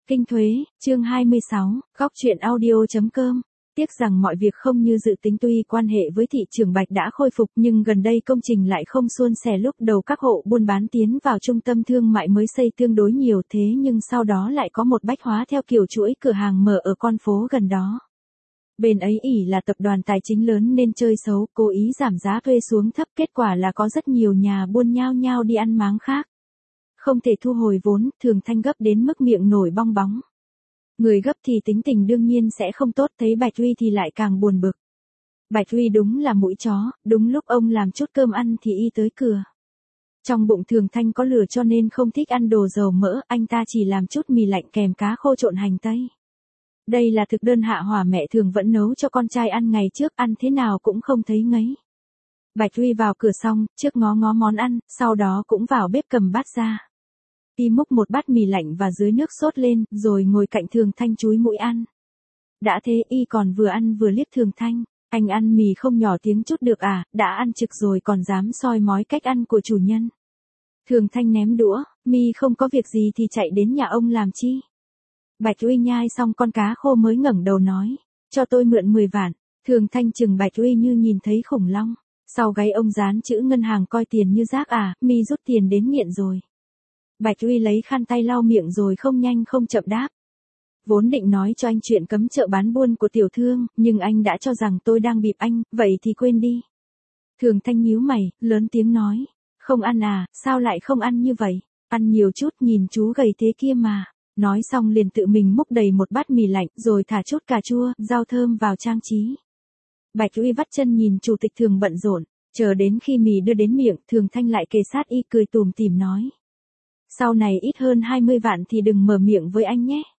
Kinh Thuế, chương 26, góc truyện audio.com. Tiếc rằng mọi việc không như dự tính, tuy quan hệ với thị trường bạch đã khôi phục nhưng gần đây công trình lại không suôn sẻ. Lúc đầu các hộ buôn bán tiến vào trung tâm thương mại mới xây tương đối nhiều, thế nhưng sau đó lại có một bách hóa theo kiểu chuỗi cửa hàng mở ở con phố gần đó. Bên ấy ỷ là tập đoàn tài chính lớn nên chơi xấu, cố ý giảm giá thuê xuống thấp, kết quả là có rất nhiều nhà buôn nhao nhao đi ăn máng khác. Không thể thu hồi vốn, Thường Thanh gấp đến mức miệng nổi bong bóng. Người gấp thì tính tình đương nhiên sẽ không tốt, thấy Bạch Huy thì lại càng buồn bực. Bạch Huy đúng là mũi chó, đúng lúc ông làm chút cơm ăn thì y tới cửa. Trong bụng Thường Thanh có lửa cho nên không thích ăn đồ dầu mỡ, anh ta chỉ làm chút mì lạnh kèm cá khô trộn hành tây. Đây là thực đơn hạ hỏa mẹ Thường vẫn nấu cho con trai ăn ngày trước, ăn thế nào cũng không thấy ngấy. Bạch Huy vào cửa xong, trước ngó ngó món ăn, sau đó cũng vào bếp cầm bát ra. Y múc một bát mì lạnh và dưới nước sốt lên, rồi ngồi cạnh Thường Thanh chúi mũi ăn. Đã thế y còn vừa ăn vừa liếc Thường Thanh, anh ăn mì không nhỏ tiếng chút được à, đã ăn trực rồi còn dám soi mói cách ăn của chủ nhân. Thường Thanh ném đũa, mi không có việc gì thì chạy đến nhà ông làm chi. Bạch Huy nhai xong con cá khô mới ngẩng đầu nói, cho tôi mượn 10 vạn, Thường Thanh chừng Bạch Huy như nhìn thấy khủng long, sau gáy ông dán chữ ngân hàng coi tiền như rác à, mi rút tiền đến nghiện rồi. Bạch Huy lấy khăn tay lau miệng rồi không nhanh không chậm đáp. Vốn định nói cho anh chuyện cấm chợ bán buôn của tiểu thương, nhưng anh đã cho rằng tôi đang bịp anh, vậy thì quên đi. Thường Thanh nhíu mày, lớn tiếng nói, không ăn à, sao lại không ăn như vậy, ăn nhiều chút, nhìn chú gầy thế kia mà. Nói xong liền tự mình múc đầy một bát mì lạnh, rồi thả chút cà chua, rau thơm vào trang trí. Bạch Huy vắt chân nhìn chủ tịch Thường bận rộn, chờ đến khi mì đưa đến miệng, Thường Thanh lại kề sát y cười tủm tỉm nói. Sau này ít hơn 20 vạn thì đừng mở miệng với anh nhé.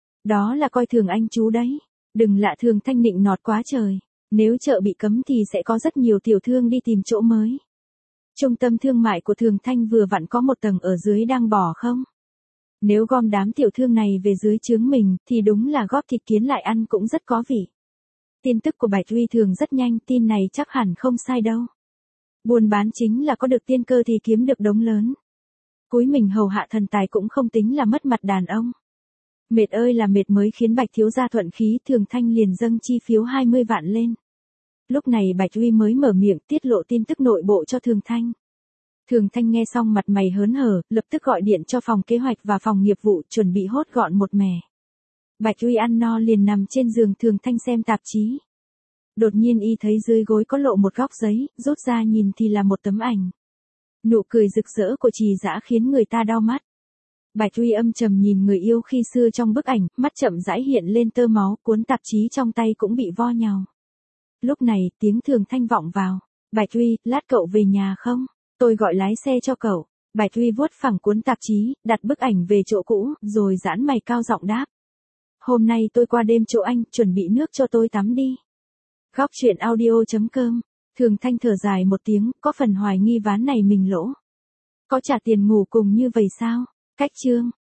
Đó là coi thường anh chú đấy. Đừng lạ, Thường Thanh nịnh nọt quá trời. Nếu chợ bị cấm thì sẽ có rất nhiều tiểu thương đi tìm chỗ mới. Trung tâm thương mại của Thường Thanh vừa vặn có một tầng ở dưới đang bỏ không? Nếu gom đám tiểu thương này về dưới trướng mình thì đúng là góp thịt kiến lại ăn cũng rất có vị. Tin tức của Bạch Huy Thường rất nhanh, tin này chắc hẳn không sai đâu. Buôn bán chính là có được tiên cơ thì kiếm được đống lớn. Cúi mình hầu hạ thần tài cũng không tính là mất mặt đàn ông. Mệt ơi là mệt mới khiến Bạch thiếu gia thuận khí, Thường Thanh liền dâng chi phiếu 20 vạn lên. Lúc này Bạch Huy mới mở miệng tiết lộ tin tức nội bộ cho Thường Thanh. Thường Thanh nghe xong mặt mày hớn hở, lập tức gọi điện cho phòng kế hoạch và phòng nghiệp vụ chuẩn bị hốt gọn một mẻ. Bạch Huy ăn no liền nằm trên giường Thường Thanh xem tạp chí. Đột nhiên y thấy dưới gối có lộ một góc giấy, rút ra nhìn thì là một tấm ảnh. Nụ cười rực rỡ của Trì Dã khiến người ta đau mắt. Bạch Huy âm trầm nhìn người yêu khi xưa trong bức ảnh, mắt chậm rãi hiện lên tơ máu, cuốn tạp chí trong tay cũng bị vo nhàu. Lúc này, tiếng Thường Thanh vọng vào. Bạch Huy, lát cậu về nhà không? Tôi gọi lái xe cho cậu. Bạch Huy vuốt phẳng cuốn tạp chí, đặt bức ảnh về chỗ cũ, rồi giãn mày cao giọng đáp. Hôm nay tôi qua đêm chỗ anh, chuẩn bị nước cho tôi tắm đi. Góc truyện audio.com. Thường Thanh thở dài một tiếng, có phần hoài nghi ván này mình lỗ. Có trả tiền ngủ cùng như vậy sao? Cách chương.